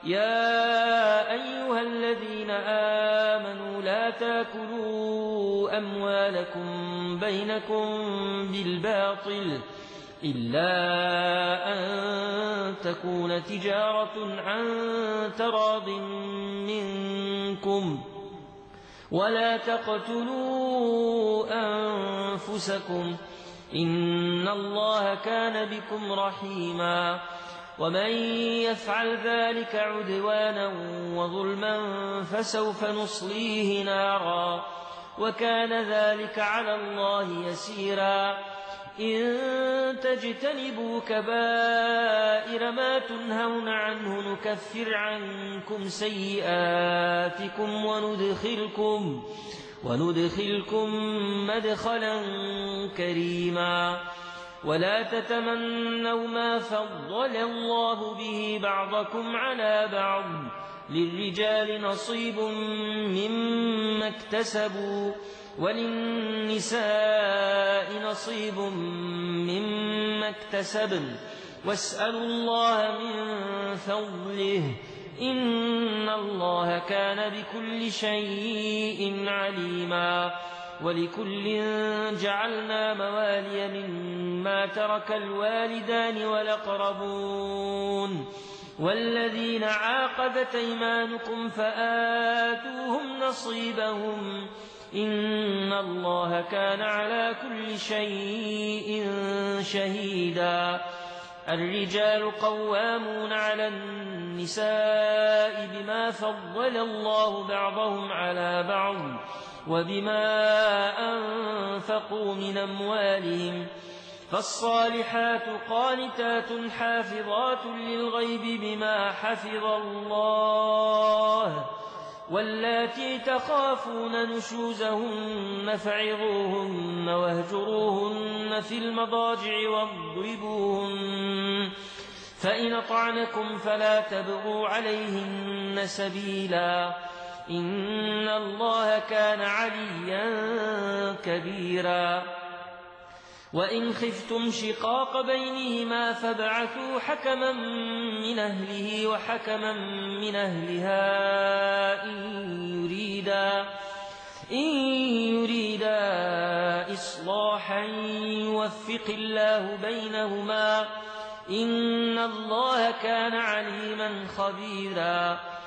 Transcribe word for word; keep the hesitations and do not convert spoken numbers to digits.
يا أيها الذين آمنوا لا تاكلوا أموالكم بينكم بالباطل إلا أن تكون تجارة عن تراض منكم ولا تقتلوا أنفسكم إن الله كان بكم رحيما ومن يفعل ذلك عدوانا وظلما فسوف نصليه نارا وكان ذلك على الله يسيرا إن تجتنبوا كبائر ما تنهون عنه نكفر عنكم سيئاتكم وندخلكم, وندخلكم مدخلا كريما ولا تتمنوا ما فضل الله به بعضكم على بعض للرجال نصيب مما اكتسبوا وللنساء نصيب مما اكتسبن واسألوا الله من فضله إن الله كان بكل شيء عليما ولكل جعلنا موالي مما ترك الوالدان والأقربون والذين عاقبت أيمانكم فآتوهم نصيبهم إن الله كان على كل شيء شهيدا الرجال قوامون على النساء بما فضل الله بعضهم على بعض وبما أنفقوا من أموالهم فالصالحات قانتات حافظات للغيب بما حفظ الله واللاتي تخافون نشوزهن فعظوهن واهجروهن في المضاجع واضربوهن فإن أطعنكم فلا تبغوا عليهن سبيلا إن الله كان عليا كبيرا وإن خفتم شقاق بينهما فابعثوا حكما من أهله وحكما من أهلها إن يريدا, إن يريدا إصلاحا يوفق الله بينهما إن الله كان عليما خبيرا